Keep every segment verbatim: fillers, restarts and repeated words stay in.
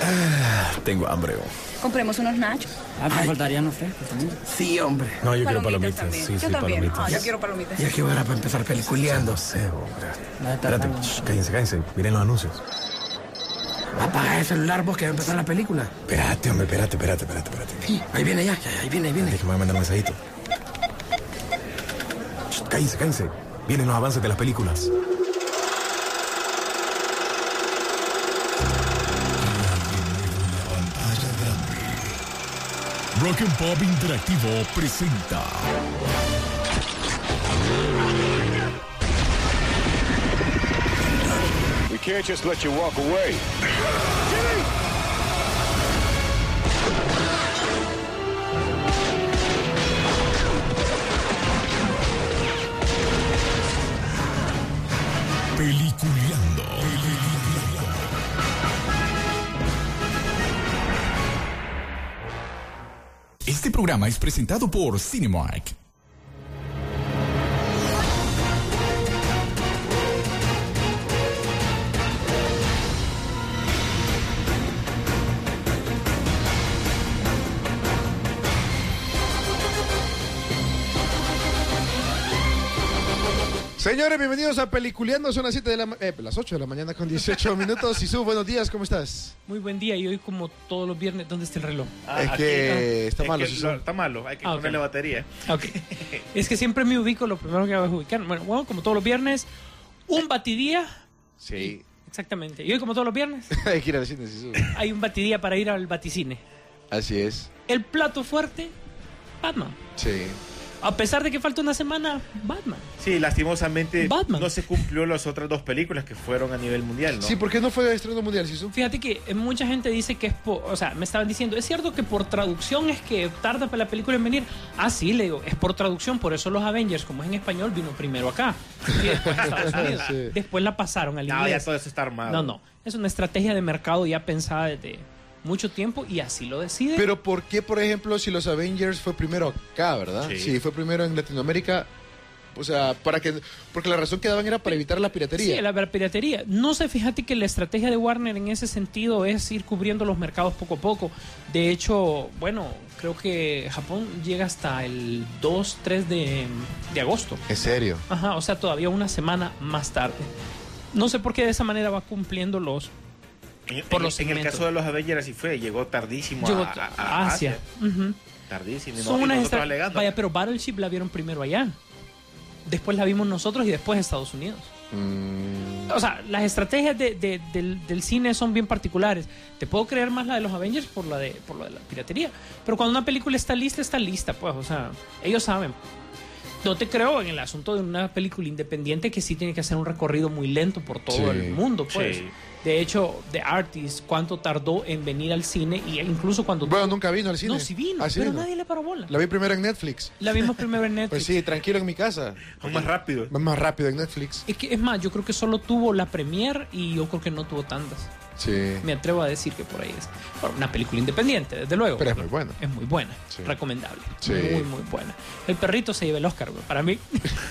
Ah, tengo hambre. Compremos unos nachos. Ah, me faltarían los frescos también. Sí, hombre. No, yo quiero palomitas. También. Sí, yo sí, también. palomitas. Ah, yo quiero palomitas. Ya que hora para empezar peliculeando. No sé, hombre. No, está Espérate, bien. shh, cállense, cállense. Miren los anuncios. Apaga el celular vos que va a empezar la película. Espérate, hombre, espérate, espérate, espérate, espérate. Sí, ahí viene ya, ya, ahí viene, ahí viene. Déjame mandar un mensajito. Shh, cállense, cállense. Vienen los avances de las películas. Rock and Pop Interactivo presenta We can't just let you walk away. Peliculeando. Este programa es presentado por Cinemark. Señores, bienvenidos a Peliculeando. Son las siete de la ma- eh, las ocho de la mañana con dieciocho minutos. Y su buenos días, ¿cómo estás? Muy buen día, y hoy como todos los viernes, ¿dónde está el reloj? Ah, es aquí, que está es malo, que Sisu. lo- está malo, hay que Ah, ok. ponerle batería. Ok. Es que siempre me ubico, lo primero que hago es ubicar. Bueno, bueno, como todos los viernes, un batidía. Sí. Exactamente. Y hoy como todos los viernes, Hay que ir al cine, Sisu. hay un batidía para ir al baticine. Así es. El plato fuerte, Batman. Sí. A pesar de que falta una semana, Batman. Sí, lastimosamente Batman. no se cumplió las otras dos películas que fueron a nivel mundial, ¿no? Sí, ¿por qué no fue estreno mundial, Sisu? Fíjate que eh, mucha gente dice que es por, o sea, me estaban diciendo, ¿es cierto que por traducción es que tarda para la película en venir? Ah, sí, le digo, es por traducción, por eso los Avengers, como es en español, vino primero acá. Y después a Estados Unidos. Sí. Después la pasaron al No, inglés. ya todo eso está armado. No, no. Es una estrategia de mercado ya pensada desde mucho tiempo y así lo decide. Pero ¿por qué, por ejemplo, si los Avengers fue primero acá, verdad? Sí. Sí, fue primero en Latinoamérica. O sea, para que porque la razón que daban era para evitar la piratería. Sí, la piratería. No sé, fíjate que la estrategia de Warner en ese sentido es ir cubriendo los mercados poco a poco. De hecho, bueno, creo que Japón llega hasta el dos, tres de, de agosto. ¿En serio? Ajá, o sea, todavía una semana más tarde. No sé por qué de esa manera va cumpliendo los... En, por en- los en el segmentos. caso de los Avengers así fue, llegó tardísimo Llegó a, a- a Asia. Asia. Ujú. Tardísimo. y Son no- y unas nosotros estra- alegando. Vaya, pero Battleship la vieron primero allá. Después la vimos nosotros y después Estados Unidos. Mm, O sea, las estrategias de- de- del, del cine son bien particulares. Te puedo creer más la de los Avengers por la de, por la de la piratería. Pero cuando una película está lista, está lista, pues. O sea, ellos saben. No te creo en el asunto de una película independiente que sí tiene que hacer un recorrido muy lento por todo Sí, el mundo, pues. sí. De hecho, The Artist, ¿cuánto tardó en venir al cine? Y incluso cuando... bueno, nunca vino al cine. no, sí vino, Ah, sí pero vino. nadie le paró bola. La vi primero en Netflix. La vimos primero en Netflix. Pues sí, tranquilo en mi casa. Fue más rápido. Va más rápido en Netflix. Es que, es más, yo creo que solo tuvo la premiere y yo creo que no tuvo tantas. Sí. Me atrevo a decir que por ahí es. Bueno, una película independiente, desde luego. Pero es muy buena. Es muy buena. Sí. Recomendable. Sí. Muy, muy buena. El perrito se lleva el Oscar, güey, para mí.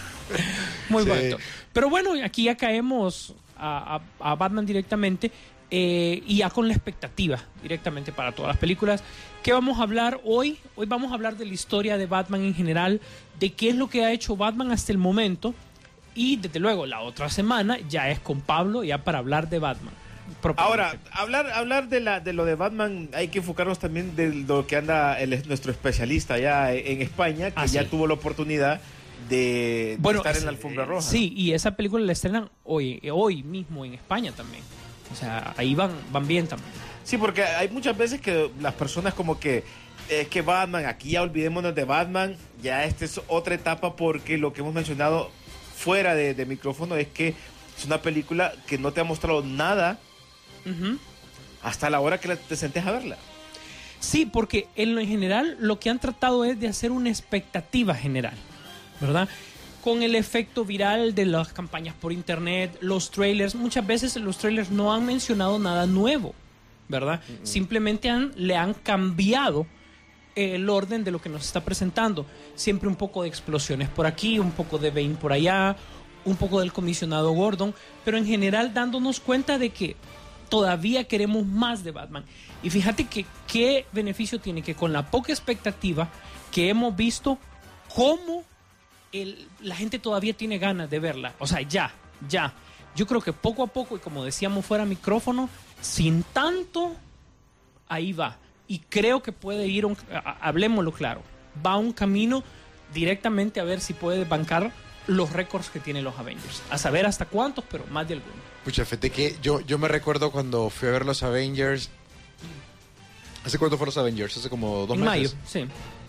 Muy Sí. bonito. Pero bueno, aquí ya caemos a, a- a Batman directamente. eh, y ya con la expectativa directamente para todas las películas. ¿Qué vamos a hablar hoy? Hoy vamos a hablar de la historia de Batman en general, de qué es lo que ha hecho Batman hasta el momento. Y desde luego, la otra semana ya es con Pablo, ya para hablar de Batman. Ahora, hablar, hablar de, la, de lo de Batman, hay que enfocarnos también de lo que anda el, nuestro especialista allá en España, que Ah, ya sí. tuvo la oportunidad de, de Bueno, estar es- en la alfombra roja. Sí, y esa película la estrenan hoy, hoy mismo en España también. O sea, ahí van, van bien también. Sí, porque hay muchas veces que las personas como que es que Batman, aquí ya olvidémonos de Batman, ya esta es otra etapa porque lo que hemos mencionado fuera de, de micrófono es que es una película que no te ha mostrado nada Ujú. hasta la hora que la- te sentes a verla. Sí, porque en lo en general lo que han tratado es de hacer una expectativa general, ¿verdad? Con el efecto viral de las campañas por internet, los trailers, muchas veces los trailers no han mencionado nada nuevo, ¿verdad? Uh-huh. Simplemente han, le han cambiado el orden de lo que nos está presentando. Siempre un poco de explosiones por aquí, un poco de Bane por allá, un poco del comisionado Gordon, pero en general dándonos cuenta de que todavía queremos más de Batman. Y fíjate que qué beneficio tiene que con la poca expectativa que hemos visto, cómo el, la gente todavía tiene ganas de verla. O sea, ya, ya. Yo creo que poco a poco, y como decíamos fuera micrófono, sin tanto, ahí va. Y creo que puede ir, un, hablemoslo claro, va un camino directamente a ver si puede bancar los récords que tienen los Avengers. A saber hasta cuántos, pero más de algunos. Pucha, fíjate que yo, yo me recuerdo cuando fui a ver los Avengers. ¿Hace cuánto fueron los Avengers? Hace como dos en meses. mayo, sí.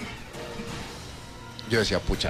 Yo decía, pucha,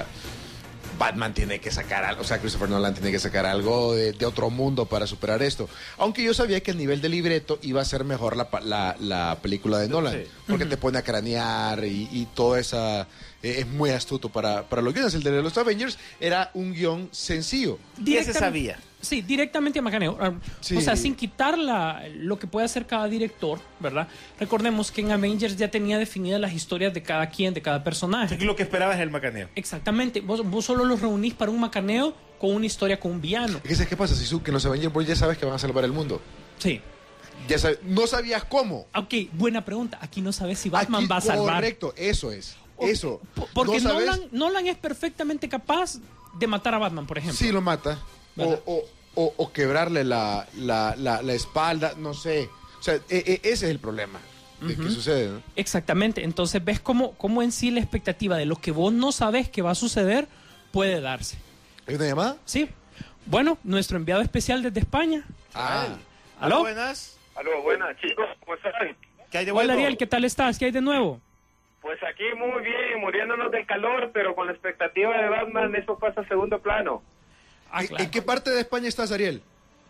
Batman tiene que sacar algo, o sea, Christopher Nolan tiene que sacar algo de, de otro mundo para superar esto. Aunque yo sabía que el nivel de libreto iba a ser mejor la, la, la película de Nolan, sí. Porque uh-huh. te pone a cranear y, y toda esa... Eh, es muy astuto para, para los guiones. El de los Avengers era un guión sencillo. ¿Qué se sabía? Sí, directamente a macaneo. Sí. O sea, sin quitar la, lo que puede hacer cada director, ¿verdad? Recordemos que en Avengers ya tenía definidas las historias de cada quien, de cada personaje. Aquí lo que esperabas es el macaneo. Exactamente. Vos, vos solo los reunís para un macaneo con una historia con un villano. ¿Qué, ¿Qué pasa, Sisu? Que en los Avengers vos ya sabes que van a salvar el mundo. Sí. Ya sabes, no sabías cómo. Ok, buena pregunta. Aquí no sabes si Batman Aquí, va a salvar. Correcto, eso es. Okay. Eso. Porque ¿No Nolan, Nolan es perfectamente capaz de matar a Batman, por ejemplo. Sí, lo mata. O, o, o, o quebrarle la, la, la, la espalda, no sé. O sea, e, e, ese es el problema de uh-huh. que sucede, ¿no? Exactamente. Entonces ves cómo, cómo en sí la expectativa de lo que vos no sabes que va a suceder puede darse. ¿Hay una llamada? Sí. Bueno, nuestro enviado especial desde España. Ah. ¿Aló? Buenas. Aló, buenas, chicos. ¿Cómo están? ¿Qué hay de bueno? Hola, Ariel, ¿qué tal estás? ¿Qué hay de nuevo? Pues aquí muy bien, muriéndonos del calor, pero con la expectativa de Batman, eso pasa a segundo plano. Ah, claro. ¿En qué parte de España estás, Ariel?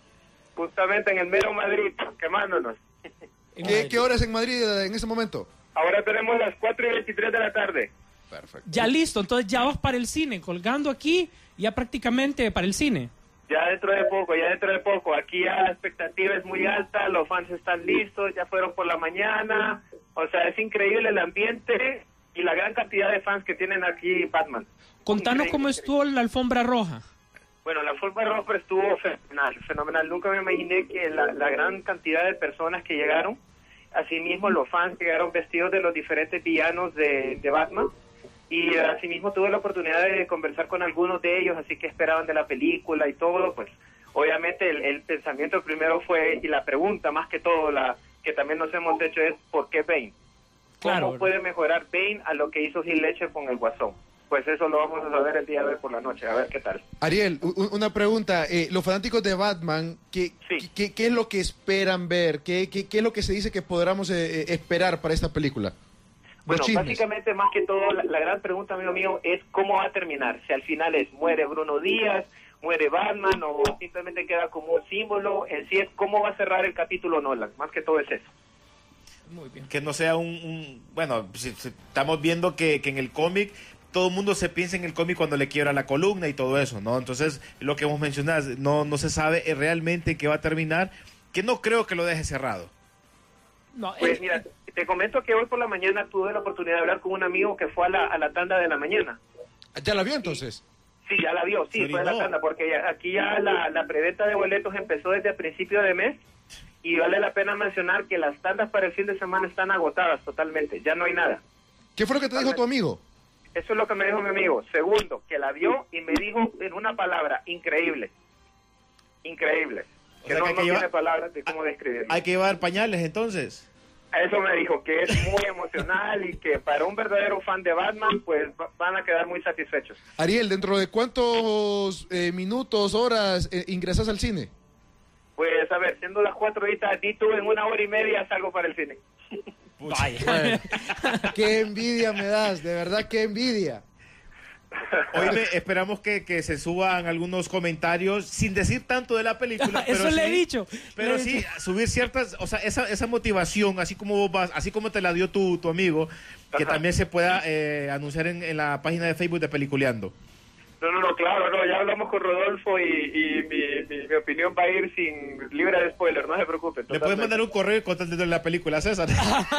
Justamente en el mero Madrid, quemándonos. ¿Qué, ¿Qué hora es en Madrid en ese momento? Ahora tenemos las cuatro y veintitrés de la tarde. Perfecto. Ya listo, entonces ya vas para el cine, colgando aquí, ya prácticamente para el cine. Ya dentro de poco, ya dentro de poco. Aquí ya la expectativa es muy alta, los fans están listos, ya fueron por la mañana. O sea, es increíble el ambiente y la gran cantidad de fans que tienen aquí Batman. Contanos increíble, cómo estuvo la alfombra roja. Bueno, la alfombra roja estuvo fenomenal, fenomenal. Nunca me imaginé que la, la gran cantidad de personas que llegaron, asimismo los fans llegaron vestidos de los diferentes villanos de, de Batman. Y asimismo tuve la oportunidad de conversar con algunos de ellos, así que esperaban de la película y todo. Pues obviamente el, el pensamiento primero fue, y la pregunta más que todo, la que también nos hemos hecho es, ¿por qué Bane? ¿Cómo claro. puede mejorar Bane a lo que hizo Heath Ledger con el Guasón? Pues eso lo vamos a saber el día de hoy por la noche, a ver qué tal. Ariel, u- una pregunta. Eh, los fanáticos de Batman, ¿qué, sí. qué, qué es lo que esperan ver? ¿Qué, qué, qué es lo que se dice que podamos eh, esperar para esta película? Bueno, básicamente más que todo, la, la gran pregunta, amigo mío, es cómo va a terminar. Si al final es muere Bruno Díaz, muere Batman o simplemente queda como un símbolo. En sí es cómo va a cerrar el capítulo Nolan. Más que todo es eso. Muy bien. Que no sea un... un bueno, si, si estamos viendo que, que en el cómic todo el mundo se piensa en el cómic cuando le quiebra la columna y todo eso, ¿no? Entonces, lo que hemos mencionado, no, no se sabe realmente qué va a terminar, que no creo que lo deje cerrado. No, Pues eh, mira, te comento que hoy por la mañana tuve la oportunidad de hablar con un amigo que fue a la, a la tanda de la mañana. ¿Ya la vio entonces? Sí, ya la vio, sí, fue a la tanda, porque ya, aquí ya la, la preventa de boletos empezó desde el principio de mes, y vale la pena mencionar que las tandas para el fin de semana están agotadas totalmente, ya no hay nada. ¿Qué fue lo que te dijo tu amigo? Eso es lo que me dijo mi amigo. Segundo, que la vio y me dijo en una palabra, increíble. Increíble. O Que sea no, que hay no que tiene llevar- palabras de cómo describirlo. Hay que llevar pañales entonces. Eso me dijo, que es muy emocional y que para un verdadero fan de Batman, pues va- van a quedar muy satisfechos. Ariel, ¿dentro de cuántos eh, minutos, horas eh, ingresas al cine? Pues a ver, siendo las cuatro horitas, di tú en una hora y media salgo para el cine. vaya. Qué envidia me das, de verdad, qué envidia. Oíme, esperamos que, que se suban algunos comentarios sin decir tanto de la película. Eso pero le sí- he dicho. Pero le he sí, dicho. subir ciertas, o sea, esa, esa motivación, así como vos vas, así como te la dio tu, tu amigo, que Ajá. también se pueda eh, anunciar en, en la página de Facebook de Peliculeando. No, no, no, claro, no, ya hablamos con Rodolfo y, y mi, mi, mi opinión va a ir sin libre de spoiler, no se preocupe. Le puedes mandar un correo contando de la película, César.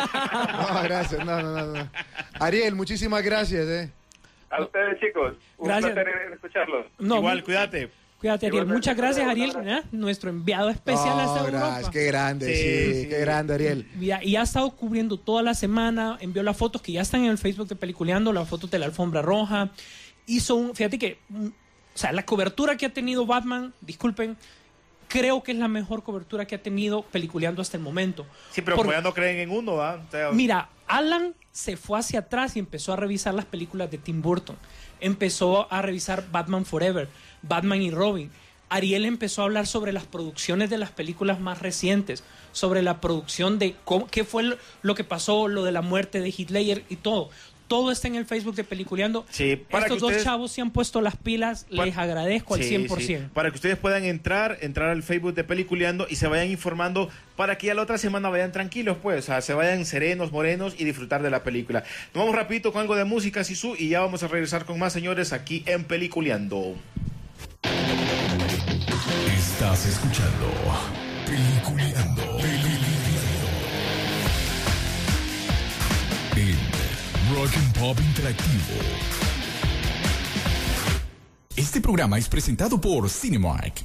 No, gracias, no, no, no, no. Ariel, muchísimas gracias, eh. A ustedes, chicos, un Gracias. placer en escucharlos. No, Igual, mu- cuídate. Cuídate, Ariel. Igualmente, Muchas gracias, un Ariel, abrazo. ¿eh? Nuestro enviado especial Oh, hasta Europa. gracias, qué grande, sí, Sí, sí. qué grande, Ariel. Mira, y ha estado cubriendo toda la semana, envió las fotos que ya están en el Facebook de Peliculeando, las fotos de la alfombra roja. Hizo un, fíjate que, mm, o sea, la cobertura que ha tenido Batman, disculpen, creo que es la mejor cobertura que ha tenido Peliculeando hasta el momento. Sí, pero Por- como ya no creen en uno, ¿ah? O sea, Mira, Alan se fue hacia atrás y empezó a revisar las películas de Tim Burton. Empezó a revisar Batman Forever, Batman y Robin. Ariel empezó a hablar sobre las producciones de las películas más recientes, sobre la producción de cómo, qué fue lo, lo que pasó, lo de la muerte de Heath Ledger y todo. Todo está en el Facebook de Peliculeando. Sí, para Estos que dos ustedes- chavos se han puesto las pilas, Pa- les agradezco al Sí, cien por sí. ciento. Para que ustedes puedan entrar, entrar al Facebook de Peliculeando y se vayan informando para que ya la otra semana vayan tranquilos, pues, o sea, se vayan serenos, morenos y disfrutar de la película. Nos vamos rapidito con algo de música, Sisu, y ya vamos a regresar con más, señores, aquí en Peliculeando. Estás escuchando Peliculeando. Peliculeando. En Rock and Pop Interactivo. Este programa es presentado por Cinemark.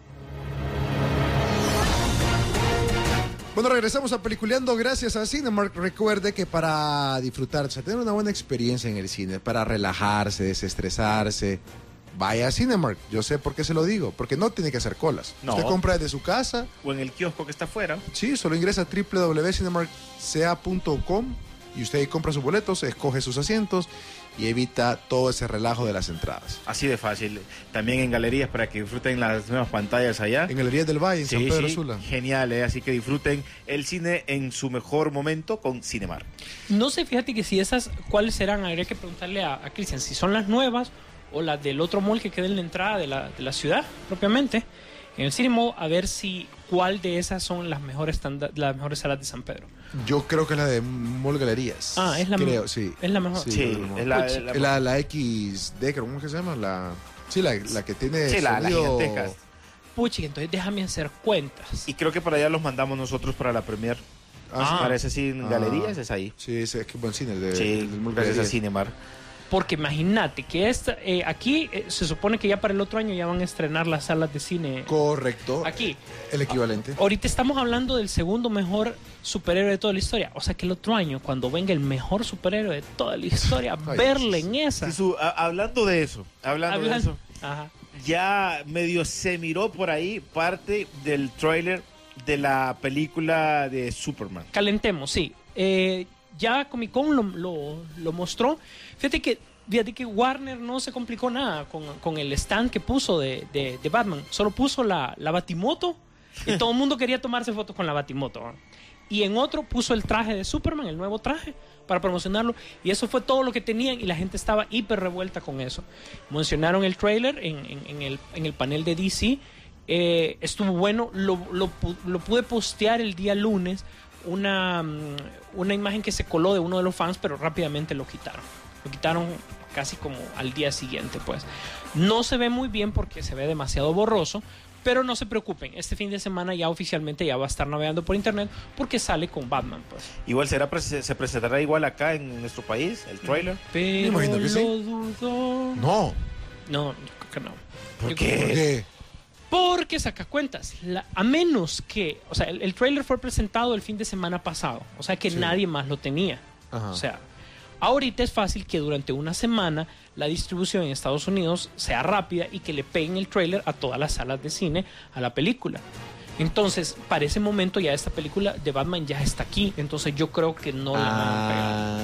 Bueno, regresamos a Peliculeando gracias a Cinemark. Recuerde que para disfrutar, o sea, tener una buena experiencia en el cine, para relajarse, desestresarse, vaya a Cinemark. Yo sé por qué se lo digo, porque no tiene que hacer colas. No. Usted compra desde su casa. O en el kiosco que está afuera. Sí, solo ingresa a doble u doble u doble u punto cinemark c a punto com y usted ahí compra sus boletos, escoge sus asientos y evita todo ese relajo de las entradas. Así de fácil. También en galerías para que disfruten las nuevas pantallas allá. En Galerías del Valle, en Sí, San Pedro sí, Sula. genial, ¿eh? Así que disfruten el cine en su mejor momento con Cinemark. No sé, fíjate que si esas, ¿cuáles serán? Habría que preguntarle a, a Cristian si son las nuevas o las del otro mall que queda en la entrada de la, de la ciudad, propiamente, en el Cine Mall, a ver si cuál de esas son las mejores, tanda- las mejores salas de San Pedro. Yo creo que es la de Mall Galerías. Ah, es la creo, mejor. sí. Es la mejor. Sí, Sí, creo que es mejor. la, Pucha. la- Es la, la X D, ¿cómo es que se llama? La, sí, la, la que tiene Sí, la- las sonido- gigantescas. Puchi, entonces déjame hacer cuentas. Y creo que para allá los mandamos nosotros para la premier. Ah, sí. Parece así en Ah. galerías, es ahí. Sí, es, es que buen cine. el De, Sí, el del Mall gracias a Galerías. Cinemark. Porque imagínate que esta, eh, aquí eh, se supone que ya para el otro año ya van a estrenar las salas de cine. Correcto. Aquí. El equivalente. Ahorita estamos hablando del segundo mejor superhéroe de toda la historia. O sea que el otro año, cuando venga el mejor superhéroe de toda la historia, Ay, verle Jesús. en esa. Sí, su- a- hablando de eso, hablando, de Hablando- eso, Ajá. ya medio se miró por ahí parte del tráiler de la película de Superman. Calentemos, sí. Eh, ya Comic Con lo, lo, lo mostró. Fíjate que, fíjate que Warner no se complicó nada con, con el stand que puso de, de, de Batman. Solo puso la, la Batimoto y todo el mundo quería tomarse fotos con la Batimoto. ¿no? Y en otro puso el traje de Superman, el nuevo traje, para promocionarlo. Y eso fue todo lo que tenían y la gente estaba hiper revuelta con eso. Mencionaron el trailer en, en, en, el, en el panel de D C. Eh, estuvo bueno, lo, lo, pu- lo pude postear el día lunes, una, mm, una imagen que se coló de uno de los fans, pero rápidamente lo quitaron. Lo quitaron casi como al día siguiente, pues. No se ve muy bien porque se ve demasiado borroso, pero no se preocupen, este fin de semana ya oficialmente ya va a estar navegando por internet porque sale con Batman, pues. Igual será prese- se presentará igual acá en nuestro país, el tráiler. Pero imagino que lo sí. dudo. No. No, yo creo que no. ¿Por Yo qué? creo ¿Por que- qué? Porque saca cuentas, la- a menos que, o sea, el, el trailer fue presentado el fin de semana pasado, o sea que Sí. nadie más lo tenía. Ajá. O sea, ahorita es fácil que durante una semana la distribución en Estados Unidos sea rápida y que le peguen el trailer a todas las salas de cine a la película. Entonces, para ese momento ya esta película de Batman ya está aquí, entonces yo creo que no la van a pegar. Ah.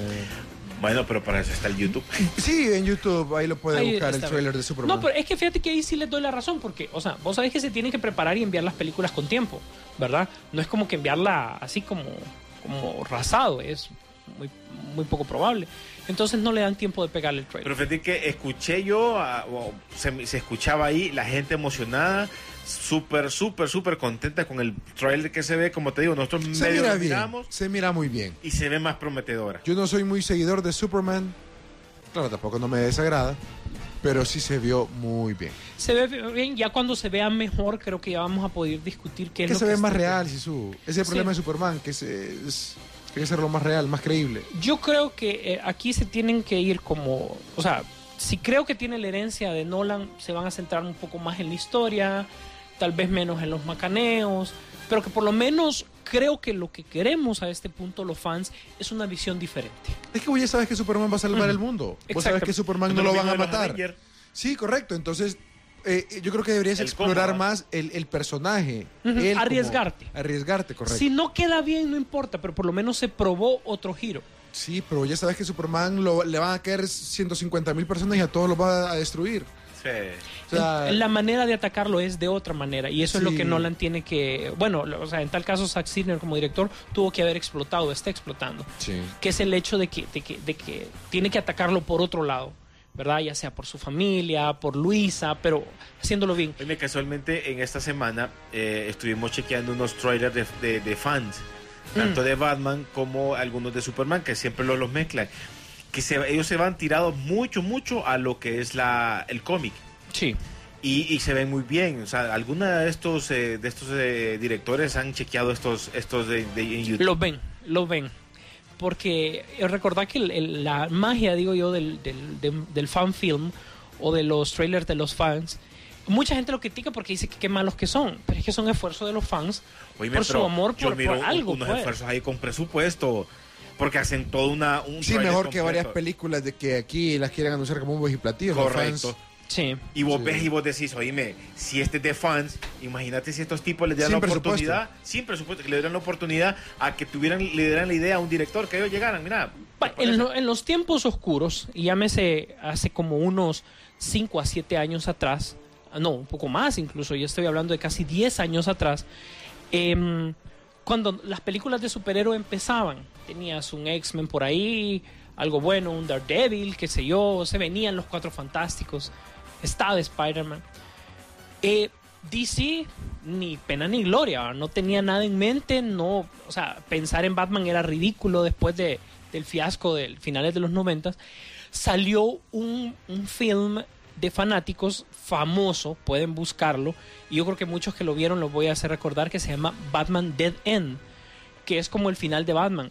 Bueno, pero para eso está el YouTube. Sí, en YouTube ahí lo puede Ahí buscar el está trailer bien. de Superman. No, pero es que fíjate que ahí sí les doy la razón, porque, o sea, vos sabés que se tienen que preparar y enviar las películas con tiempo, ¿verdad? No es como que enviarla así como, como rasado, es muy, muy poco probable. Entonces no le dan tiempo de pegarle el trailer. Pero fíjate que escuché yo, a- o se, se escuchaba ahí la gente emocionada, súper, súper, súper contenta con el trailer que se ve. Como te digo, nosotros se medio mira lo bien. miramos Se mira muy bien. y se ve más prometedora. Yo no soy muy seguidor de Superman. Claro, tampoco no me desagrada. Pero sí se vio muy bien. Se ve bien, ya cuando se vea mejor, creo que ya vamos a poder discutir qué es Que lo se que ve está- más real, Sisu. Ese es el Sí. problema de Superman, que es, es- tiene que ser lo más real, más creíble. Yo creo que eh, aquí se tienen que ir como, o sea, si creo que tiene la herencia de Nolan, se van a centrar un poco más en la historia, tal vez menos en los macaneos, pero que por lo menos creo que lo que queremos a este punto los fans es una visión diferente. Es que vos ya sabes que Superman va a salvar uh-huh. el mundo. Vos sabes que Superman no lo van a matar. Sí, correcto. Entonces, eh, yo creo que deberías el explorar cómo, más el, el personaje. Uh-huh. Él arriesgarte. Como, arriesgarte, correcto. Si no queda bien, no importa, pero por lo menos se probó otro giro. Sí, pero ya sabes que Superman lo, le van a caer ciento cincuenta mil personas y a todos los va a destruir. Sí. O sea, la manera de atacarlo es de otra manera y eso sí. es lo que Nolan tiene que, bueno, o sea, en tal caso Zack Snyder como director tuvo que haber explotado, está explotando, sí. que es el hecho de que, de que, de que tiene que atacarlo por otro lado, ¿verdad? Ya sea por su familia, por Luisa, pero haciéndolo bien. Oye, casualmente en esta semana eh, estuvimos chequeando unos trailers de, de, de fans, tanto mm. de Batman como algunos de Superman, que siempre los, los mezclan. Que se, ellos se van tirados mucho, mucho a lo que es la el cómic. Sí. Y, y se ven muy bien. O sea, alguna de estos eh, de estos eh, directores han chequeado estos estos de, de en YouTube. Los ven, los ven. Porque recordad que el, el, la magia, digo yo, del, del, del, del fan film o de los trailers de los fans, mucha gente lo critica porque dice que qué malos que son, pero es que son esfuerzos de los fans. Oíme, por su amor por, miro por algo. Unos pues. esfuerzos ahí con presupuesto. Porque hacen toda una... Un sí, mejor que varias películas de que aquí las quieren anunciar como un vejiplatillo. Correcto. Sí. Y vos sí. ves y vos decís, oíme, si este es de fans, imagínate si estos tipos les dieran la oportunidad, sin presupuesto, que le dieran la oportunidad a que tuvieran, le dieran la idea a un director, que ellos llegaran, mira. En, lo, en los tiempos oscuros, y llámese hace como unos cinco a siete años atrás, no, un poco más incluso, yo estoy hablando de casi diez años atrás, eh, cuando las películas de superhéroes empezaban, tenías un X-Men por ahí, algo bueno, un Daredevil, qué sé yo, se venían los Cuatro Fantásticos, estaba Spider-Man. Eh, D C, ni pena ni gloria, no tenía nada en mente, no, o sea, pensar en Batman era ridículo después de, del fiasco de finales de los noventas. Salió un, un film de fanáticos famoso, pueden buscarlo, y yo creo que muchos que lo vieron lo voy a hacer recordar, que se llama Batman Dead End, que es como el final de Batman,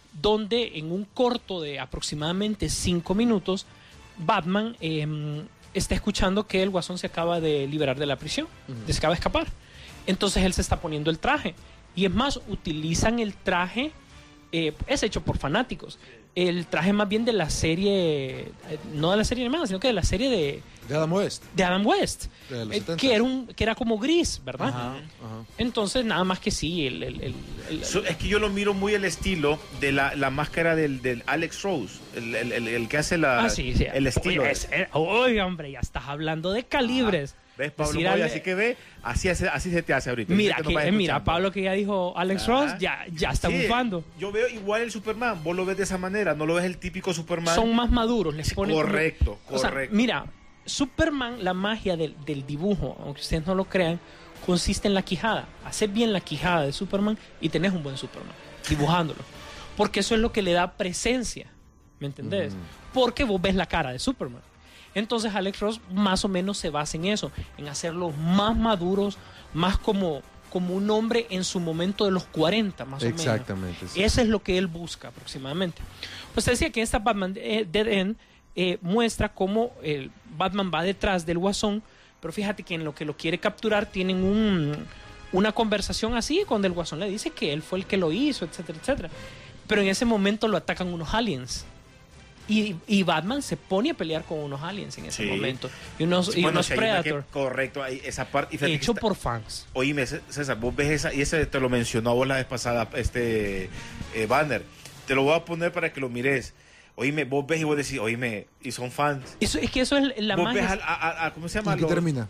donde en un corto de aproximadamente cinco minutos Batman eh, está escuchando que el Guasón se acaba de liberar de la prisión, uh-huh. se acaba de escapar, entonces él se está poniendo el traje, y es más, utilizan el traje, eh, es hecho por fanáticos, el traje más bien de la serie, no de la serie animada, sino que de la serie de... De Adam West. De Adam West. De los eh, que, era un, que era como gris, ¿verdad? Ajá, ajá. Entonces, nada más que sí. El, el, el, el, so, es que yo lo miro muy el estilo de la, la máscara del, del Alex Rose, el, el, el, el que hace la, ah, sí, sí. el estilo. Oye, es, eh, oye, hombre, ya estás hablando de calibres. Ah. ¿Ves, Pablo? Decir, Moya, así que ve, así, así se te hace ahorita. Mira, que, que eh, mira Pablo, que ya dijo Alex ah, Ross, ya, ya está sí, bufando. Yo veo igual el Superman, vos lo ves de esa manera, no lo ves el típico Superman. Son más maduros, les ponen. Correcto, como, correcto. O sea, mira, Superman, la magia del, del dibujo, aunque ustedes no lo crean, consiste en la quijada. Hacer bien la quijada de Superman y tenés un buen Superman, dibujándolo. Porque eso es lo que le da presencia, ¿me entendés? Mm. Porque vos ves la cara de Superman. Entonces Alex Ross más o menos se basa en eso, en hacerlos más maduros, más como, como un hombre en su momento de los cuarenta, más o menos. Exactamente. Sí. Eso es lo que él busca aproximadamente. Pues te decía que esta Batman eh, Dead End eh, muestra cómo el Batman va detrás del Guasón, pero fíjate que en lo que lo quiere capturar tienen un, una conversación así, cuando el Guasón le dice que él fue el que lo hizo, etcétera, etcétera. Pero en ese momento lo atacan unos aliens. Y, y Batman se pone a pelear con unos aliens en ese sí. momento. Y unos, sí, y bueno, unos si Predator. Que, correcto, ahí, esa parte. Hecho por fans. Oíme, César, vos ves esa, y ese te lo mencionó a vos la vez pasada, este eh, banner. Te lo voy a poner para que lo mires. Oíme, vos ves y vos decís, oíme, y son fans. Eso, es que eso es la vos magia. Ves a, a, a, ¿cómo se llama? ¿En qué termina?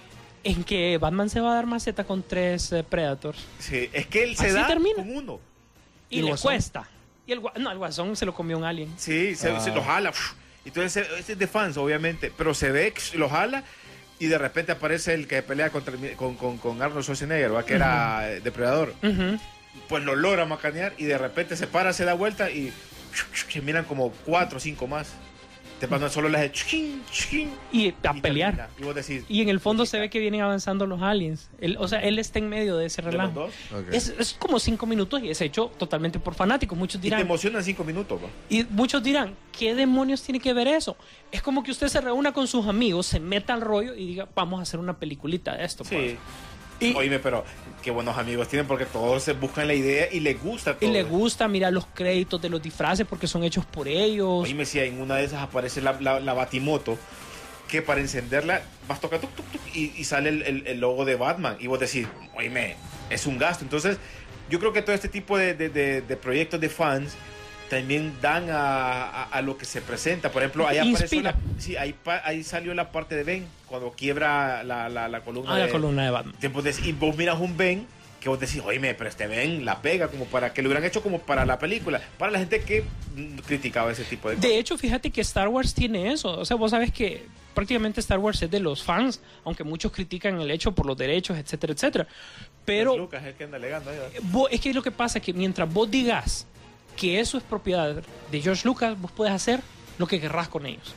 En que Batman se va a dar maceta con tres eh, Predators. Sí, es que él se Así da termina. con uno. Y, y le guasón? Cuesta. Y el, no, el Guasón se lo comió un alien. Sí, se, ah. se lo jala. Entonces, este es de fans, obviamente. Pero se ve que lo jala y de repente aparece el que pelea contra, con, con, con Arnold Schwarzenegger, ¿va? Que uh-huh. era depredador. Uh-huh. Pues lo logra macanear y de repente se para, se da vuelta y se miran como cuatro o cinco más. Te Batman solo le hace chkin, chkin, y a y pelear. termina. Y vos decís, Y en el fondo se ve que vienen avanzando los aliens. Él, o sea, él está en medio de ese ¿de los relajo. dos? Ok. Es, es como cinco minutos y es hecho totalmente por fanáticos. Muchos Y te dirán, emocionan cinco minutos, ¿no? y muchos dirán, ¿qué demonios tiene que ver eso? Es como que usted se reúna con sus amigos, se meta al rollo y diga, vamos a hacer una peliculita de esto. Sí. Pues. Y- Oíme, pero qué buenos amigos tienen porque todos se buscan la idea y les gusta todo. Y le gusta mirar los créditos de los disfraces porque son hechos por ellos. Oíme, si en una de esas aparece la, la, la Batimoto, que para encenderla vas a tocar tuc, tuc, tuc, y, y sale el, el- el logo de Batman. Y vos decís, oíme, es un gasto. Entonces, yo creo que todo este tipo de, de- de- de proyectos de fans también dan a, a- a lo que se presenta. Por ejemplo, ahí apareció Inspira. la- sí, ahí, pa- ahí salió la parte de Ben, cuando quiebra la, la, la columna Ah, la de, columna de Batman. Tiempo de- y vos miras un Ben que vos decís, oíme, pero este Ben la pega como para que lo hubieran hecho como para la película, para la gente que mm, criticaba ese tipo de cosas. De hecho, fíjate que Star Wars tiene eso. O sea, vos sabes que prácticamente Star Wars es de los fans, aunque muchos critican el hecho por los derechos, etcétera, etcétera. Pero Lucas es el que anda alegando ahí, ¿verdad? vos- es que lo que pasa es que mientras vos digas que eso es propiedad de George Lucas, vos puedes hacer lo que querrás con ellos.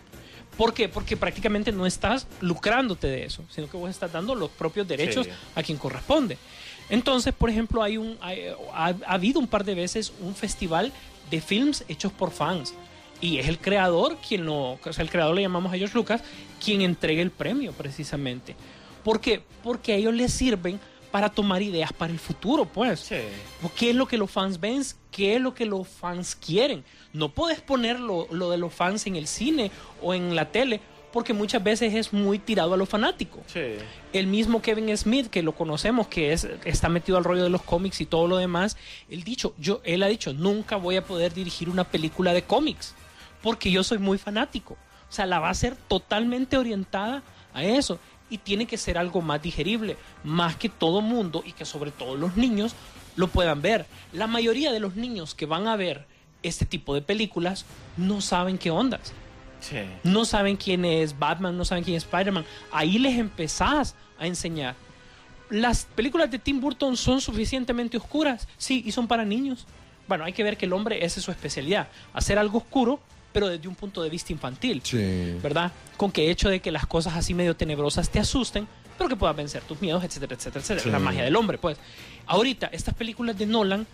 ¿Por qué? Porque prácticamente no estás lucrándote de eso, sino que vos estás dando los propios derechos Sí. a quien corresponde. Entonces, por ejemplo, hay un, hay- ha, ha habido un par de veces un festival de films hechos por fans. Y es el creador quien lo, o sea, el creador le llamamos a George Lucas, quien entrega el premio precisamente. ¿Por qué? Porque a ellos les sirven para tomar ideas para el futuro, pues. Sí. ¿Qué es lo que los fans ven? ¿Qué es lo que los fans quieren? No puedes poner lo, lo de los fans en el cine o en la tele, porque muchas veces es muy tirado a lo fanático. Sí. El mismo Kevin Smith, que lo conocemos, que es, está metido al rollo de los cómics y todo lo demás, él, dicho, yo, él ha dicho, nunca voy a poder dirigir una película de cómics, porque yo soy muy fanático. O sea, la va a ser totalmente orientada a eso. Y tiene que ser algo más digerible, más que todo mundo y que sobre todo los niños lo puedan ver. La mayoría de los niños que van a ver este tipo de películas no saben qué ondas. Sí. No saben quién es Batman, no saben quién es Spider-Man. Ahí les empezás a enseñar. Las películas de Tim Burton son suficientemente oscuras, sí, y son para niños. Bueno, hay que ver que el hombre, esa es su especialidad, hacer algo oscuro, pero desde un punto de vista infantil, Sí. ¿verdad? Con que hecho de que las cosas así medio tenebrosas te asusten, pero que puedas vencer tus miedos, etcétera, etcétera, etcétera. Sí. La magia del hombre, pues. Ahorita, estas películas de Nolan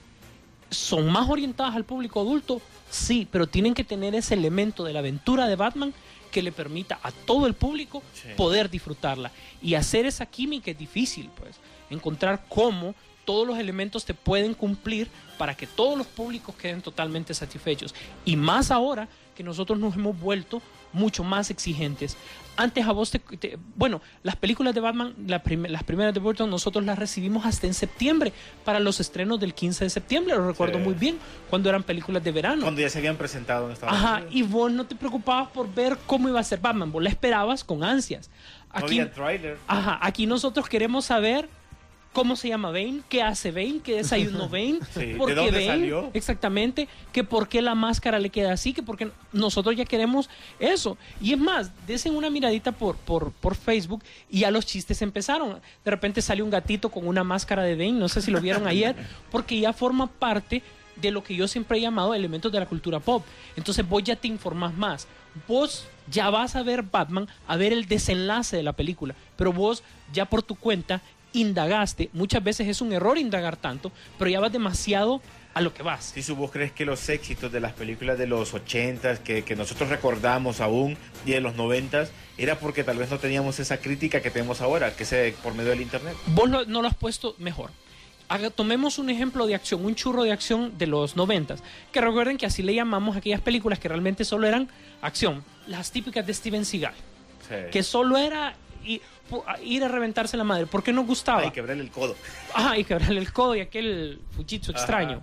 son más orientadas al público adulto, sí, pero tienen que tener ese elemento de la aventura de Batman que le permita a todo el público Sí. poder disfrutarla. Y hacer esa química es difícil, pues. Encontrar cómo todos los elementos te pueden cumplir para que todos los públicos queden totalmente satisfechos. Y más ahora que nosotros nos hemos vuelto mucho más exigentes. Antes a vos te... te- bueno, las películas de Batman, la prim- las primeras de Burton, nosotros las recibimos hasta en septiembre, para los estrenos del quince de septiembre, lo recuerdo Sí. muy bien, cuando eran películas de verano. Cuando ya se habían presentado en Estados Ajá, Unidos. y vos no te preocupabas por ver cómo iba a ser Batman, vos la esperabas con ansias. No Aquí, había tráiler. ajá, aquí nosotros queremos saber cómo se llama Bane, qué hace Bane, qué desayuno Bane, Sí, por ¿de qué dónde Bane, salió? exactamente, que por qué la máscara le queda así, que porque nosotros ya queremos eso. Y es más, desen una miradita por, por, por Facebook y ya los chistes empezaron. De repente sale un gatito con una máscara de Bane, no sé si lo vieron ayer, porque ya forma parte de lo que yo siempre he llamado elementos de la cultura pop. Entonces vos ya te informás más. Vos ya vas a ver Batman, a ver el desenlace de la película, pero vos ya por tu cuenta indagaste. Muchas veces es un error indagar tanto, pero ya vas demasiado a lo que vas. Si vos crees que los éxitos de las películas de los ochentas, que, que nosotros recordamos aún, y de los noventas, era porque tal vez no teníamos esa crítica que tenemos ahora, que se por medio del internet. Vos lo- no lo has puesto mejor. Haga- tomemos un ejemplo de acción, un churro de acción de los noventas, que recuerden que así le llamamos a aquellas películas que realmente solo eran acción, las típicas de Steven Seagal, Sí. que solo era i- pu- ir a reventarse la madre, porque nos gustaba. Hay que quebrarle el codo. Ajá, y quebrarle el codo y aquel fujitsu Ajá. extraño.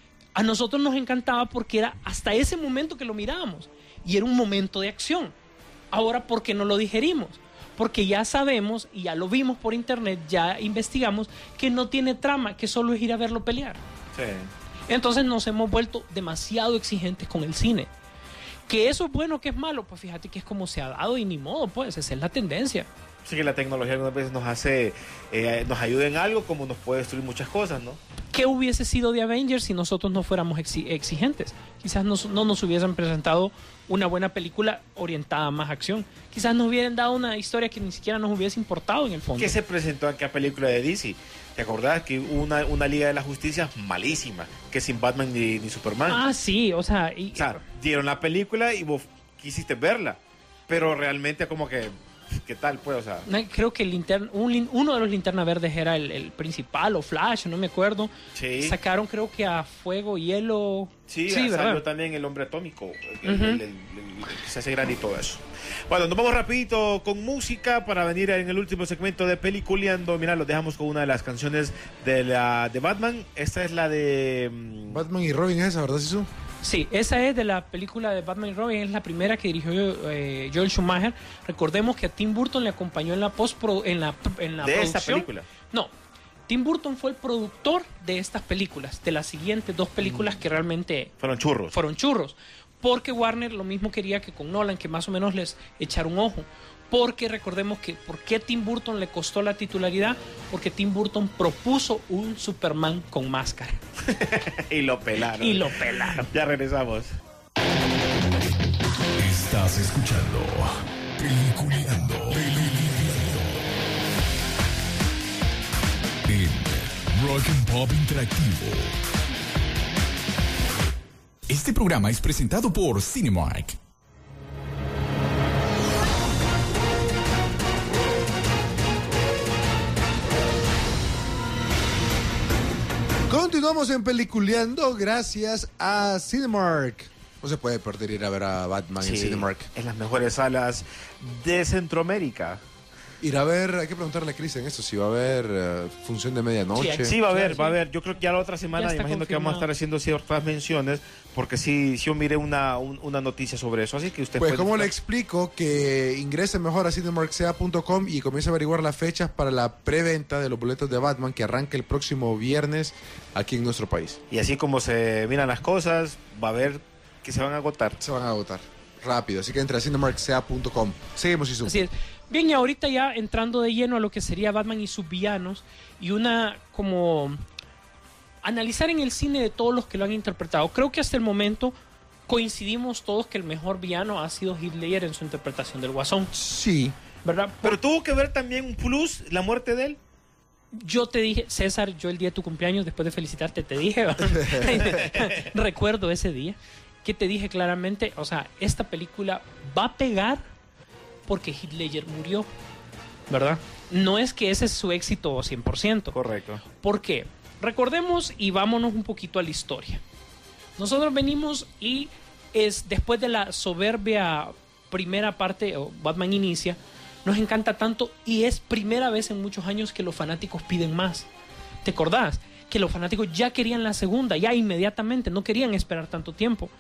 A nosotros nos encantaba porque era hasta ese momento que lo mirábamos y era un momento de acción. Ahora, ¿por qué no lo digerimos? Porque ya sabemos y ya lo vimos por internet, ya investigamos que no tiene trama, que solo es ir a verlo pelear. Sí. Entonces nos hemos vuelto demasiado exigentes con el cine. ¿Que eso es bueno, que es malo? Pues fíjate que es como se ha dado y ni modo, pues esa es la tendencia. Sí, que la tecnología algunas veces nos hace, eh, nos ayuda en algo como nos puede destruir muchas cosas, ¿no? ¿Qué hubiese sido de Avengers si nosotros no fuéramos exi- exigentes? Quizás nos, no nos hubiesen presentado una buena película orientada a más acción. Quizás nos hubieran dado una historia que ni siquiera nos hubiese importado en el fondo. ¿Qué se presentó en aquella película de D C? ¿Te acordás que hubo una, una Liga de la Justicia malísima, que sin Batman ni, ni Superman? Ah, sí, o sea... Y, o sea, dieron la película y vos quisiste verla, pero realmente como que... ¿Qué tal, pues? O sea, creo que el linterna, un, lin- uno de los linternas verdes era el, el principal o Flash, no me acuerdo. Sí. Sacaron creo que a Fuego, Hielo. Sí, sí, salió ¿verdad? también el hombre atómico, el, Ujú. el- el- el- el que se hace grande y todo eso. Bueno, nos vamos rapidito con música para venir en el último segmento de Peliculeando. Mira, los dejamos con una de las canciones de la de Batman. Esta es la de... mm, Batman y Robin es esa, ¿verdad, Sisu? Sí, esa es de la película de Batman y Robin, es la primera que dirigió eh, Joel Schumacher. Recordemos que a Tim Burton le acompañó en la post en la en la de producción. esta película. No, Tim Burton fue el productor de estas películas, de las siguientes dos películas que realmente Fueron churros. fueron churros, porque Warner lo mismo quería que con Nolan, que más o menos les echara un ojo. Porque recordemos que ¿por qué Tim Burton le costó la titularidad? Porque Tim Burton propuso un Superman con máscara. Y lo pelaron. Y lo pelaron. Ya regresamos. Estás escuchando Peliculeando. Peliculeando. En Rock and Pop Interactivo. Este programa es presentado por Cinemark. Continuamos en Peliculeando gracias a Cinemark. No se puede perder ir a ver a Batman en Sí, Cinemark. en las mejores salas de Centroamérica. Ir a ver, hay que preguntarle a Cristian eso, si va a haber eh, función de medianoche. Sí, va a haber, Sí, va a sí. haber. Yo creo que ya la otra Ya semana está imagino que vamos a estar confirmado. haciendo ciertas menciones, porque sí, sí yo miré una, un- una noticia sobre eso, así que usted Pues puede como le estar- explico, que ingrese mejor a cinemark sea punto com y comience a averiguar las fechas para la preventa de los boletos de Batman que arranca el próximo viernes aquí en nuestro país. Y así como se miran las cosas, va a ver que se van a agotar. Se van a agotar rápido, así que entre a cinemark sea punto com. Seguimos, Isu. Así es. Bien, y ahorita ya entrando de lleno a lo que sería Batman y sus villanos y una como analizar en el cine de todos los que lo han interpretado. Creo que hasta el momento coincidimos todos que el mejor villano ha sido Heath Ledger en su interpretación del Guasón, Sí. ¿verdad? Pero tuvo que ver también un plus la muerte de él. Yo te dije, César, yo el día de tu cumpleaños, después de felicitarte, te dije, recuerdo ese día, que te dije claramente, o sea, esta película va a pegar porque Heath Ledger murió, ¿verdad? No es que ese es su éxito cien por ciento. Correcto. ¿Por qué? Recordemos y vámonos un poquito a la historia. Nosotros venimos y es después de la soberbia primera parte, o Batman inicia, nos encanta tanto y es primera vez en muchos años que los fanáticos piden más. ¿Te acordás? Que los fanáticos ya querían la segunda, ya inmediatamente, no querían esperar tanto tiempo.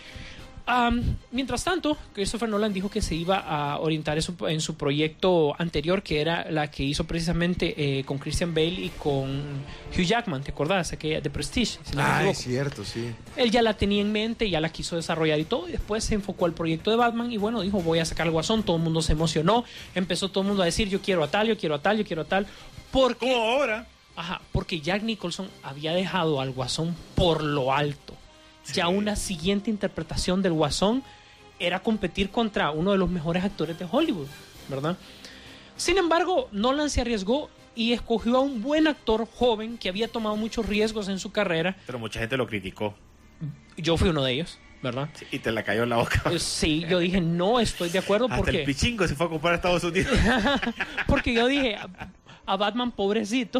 Um, mientras tanto, Christopher Nolan dijo que se iba a orientar en su, en su proyecto anterior, que era la que hizo precisamente eh, con Christian Bale y con Hugh Jackman, ¿te acordás? Aquella de Prestige, si no me Ah, equivoco. es cierto, sí. Él ya la tenía en mente, ya la quiso desarrollar y todo, y después se enfocó al proyecto de Batman y bueno, dijo, voy a sacar el Guasón, todo el mundo se emocionó, empezó todo el mundo a decir, yo quiero a tal, yo quiero a tal, yo quiero a tal, porque... Como ahora. Ajá, porque Jack Nicholson había dejado al Guasón por lo alto. Ya una siguiente interpretación del Guasón era competir contra uno de los mejores actores de Hollywood, ¿verdad? Sin embargo, Nolan se arriesgó y escogió a un buen actor joven que había tomado muchos riesgos en su carrera. Pero mucha gente lo criticó. Yo fui uno de ellos, ¿verdad? Sí, y te la cayó en la boca. Eh, Sí, yo dije, no estoy de acuerdo Hasta porque... el pichingo se fue a comprar a Estados Unidos. porque yo dije, a, a Batman, pobrecito,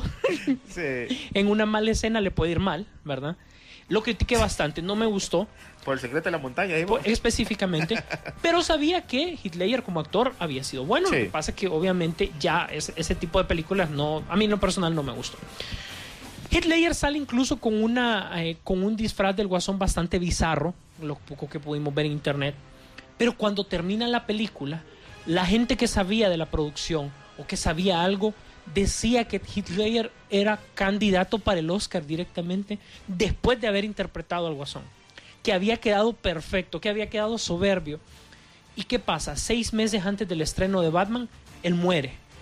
Sí. en una mala escena le puede ir mal, ¿verdad? Lo critiqué bastante, no me gustó. Por el secreto de la montaña. ¿sí? Pues, específicamente, pero sabía que Heath Ledger como actor había sido bueno. Sí. Lo que pasa es que obviamente ya ese, ese tipo de películas no, a mí en lo personal no me gustó. Heath Ledger sale incluso con una eh, con un disfraz del Guasón bastante bizarro, lo poco que pudimos ver en internet. Pero cuando termina la película, la gente que sabía de la producción o que sabía algo decía que Heath Ledger era candidato para el Oscar directamente después de haber interpretado al Guasón, que había quedado perfecto, que había quedado soberbio. ¿Y qué pasa? Seis meses antes del estreno de Batman, él muere.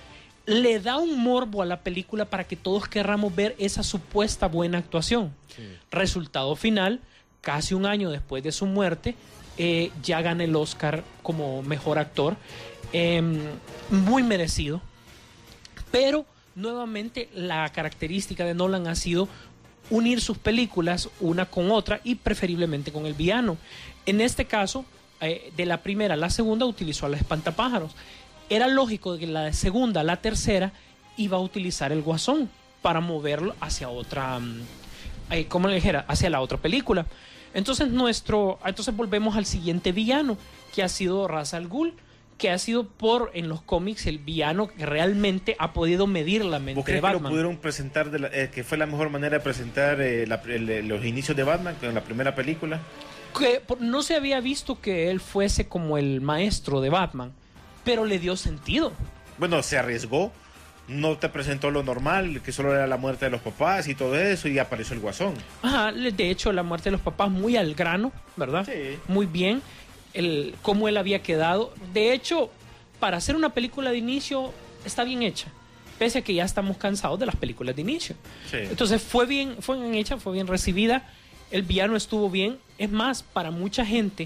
le da un morbo a la película para que todos querramos ver esa supuesta buena actuación. Sí. Resultado final, casi un año después de su muerte, eh, ya gana el Oscar como mejor actor. Eh, muy merecido. Pero nuevamente la característica de Nolan ha sido unir sus películas una con otra y preferiblemente con el villano. En este caso, eh, de la primera a la segunda utilizó al espantapájaros. Era lógico que la segunda a la tercera iba a utilizar el Guasón para moverlo hacia otra, eh, ¿cómo le dijera? Hacia la otra película. Entonces nuestro, entonces volvemos al siguiente villano, que ha sido Ra's al Ghul, que ha sido por en los cómics el villano que realmente ha podido medir la mente ¿Vos crees de Batman. que lo pudieron presentar, de la, eh, que fue la mejor manera de presentar eh, la, el, los inicios de Batman en la primera película? Que por, no se había visto que él fuese como el maestro de Batman, pero le dio sentido. Bueno, se arriesgó, no te presentó lo normal, que solo era la muerte de los papás y todo eso, y apareció el Guasón. Ajá, de hecho la muerte de los papás muy al grano, ¿verdad? Sí. Muy bien. El, cómo él había quedado. De hecho, para hacer una película de inicio está bien hecha, pese a que ya estamos cansados de las películas de inicio. Sí. Entonces fue bien, fue bien hecha, fue bien recibida. El villano estuvo bien. Es más, para mucha gente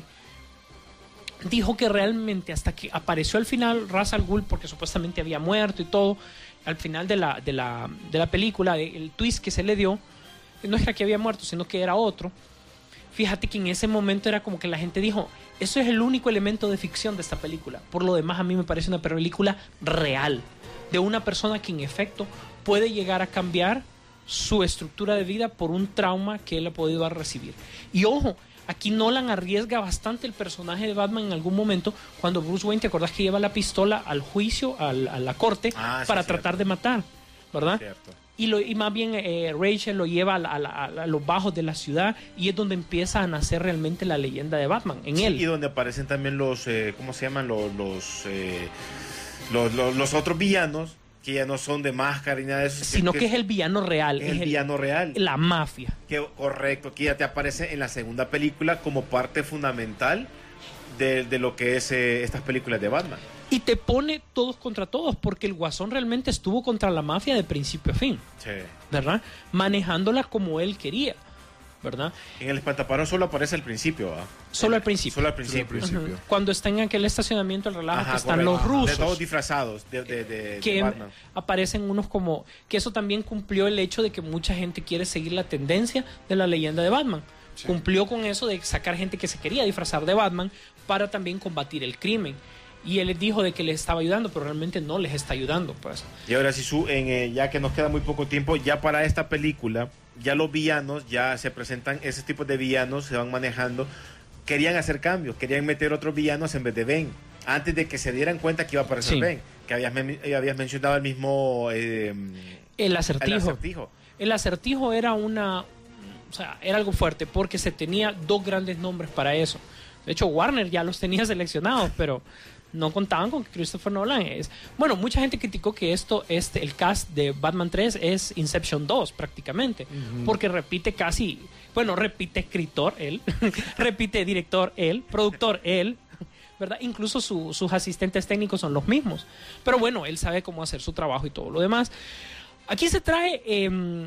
dijo que realmente hasta que apareció al final Ra's al Ghul, porque supuestamente había muerto y todo, al final de la, de la, de la película, el twist que se le dio, no era que había muerto, sino que era otro. Fíjate que en ese momento era como que la gente dijo, eso es el único elemento de ficción de esta película. Por lo demás, a mí me parece una película real, de una persona que en efecto puede llegar a cambiar su estructura de vida por un trauma que él ha podido recibir. Y ojo, aquí Nolan arriesga bastante el personaje de Batman en algún momento, cuando Bruce Wayne, ¿te acordás que lleva la pistola al juicio, al, a la corte, ah, sí, para cierto. tratar de matar, ¿verdad? Cierto. Y, lo, y más bien eh, Rachel lo lleva a, la, a, la, a los bajos de la ciudad y es donde empieza a nacer realmente la leyenda de Batman, en Sí, él. y donde aparecen también los, eh, ¿cómo se llaman? Los, los, eh, los, los, los otros villanos, que ya no son de máscara ni nada de eso. Sino que, que es el villano real. Es el villano real. La mafia. Que, correcto, que ya te aparece en la segunda película como parte fundamental de, de lo que es eh, estas películas de Batman. Y te pone todos contra todos, porque el Guasón realmente estuvo contra la mafia de principio a fin. Sí. ¿Verdad? Manejándola como él quería, ¿verdad? En el espantapájaros solo aparece al principio, ¿ah? Solo al principio. Solo al principio. Solo al principio. Uh-huh. Cuando está en aquel estacionamiento, el relajo, Ajá, que están correcto. los rusos. De todos disfrazados de, de, de, que de Batman. Aparecen unos como... Que eso también cumplió el hecho de que mucha gente quiere seguir la tendencia de la leyenda de Batman. Sí. Cumplió con eso de sacar gente que se quería disfrazar de Batman para también combatir el crimen. Y él les dijo de que les estaba ayudando, pero realmente no les está ayudando, pues. Y ahora, Sisu, en, eh, ya que nos queda muy poco tiempo, ya para esta película, ya los villanos, ya se presentan ese tipo de villanos, se van manejando. Querían hacer cambios, querían meter otros villanos en vez de Ben, antes de que se dieran cuenta que iba a aparecer sí. Ben, que habías, habías mencionado el mismo... Eh, el acertijo. El acertijo. El acertijo era una... O sea, era algo fuerte, porque se tenía dos grandes nombres para eso. De hecho, Warner ya los tenía seleccionados, pero... no contaban con que Christopher Nolan es... Bueno, mucha gente criticó que esto, este, el cast de Batman tres es Inception dos prácticamente, uh-huh. porque repite casi... Bueno, repite escritor él, repite director él, productor él, ¿verdad? Incluso su, sus asistentes técnicos son los mismos. Pero bueno, él sabe cómo hacer su trabajo y todo lo demás. Aquí se trae... Eh,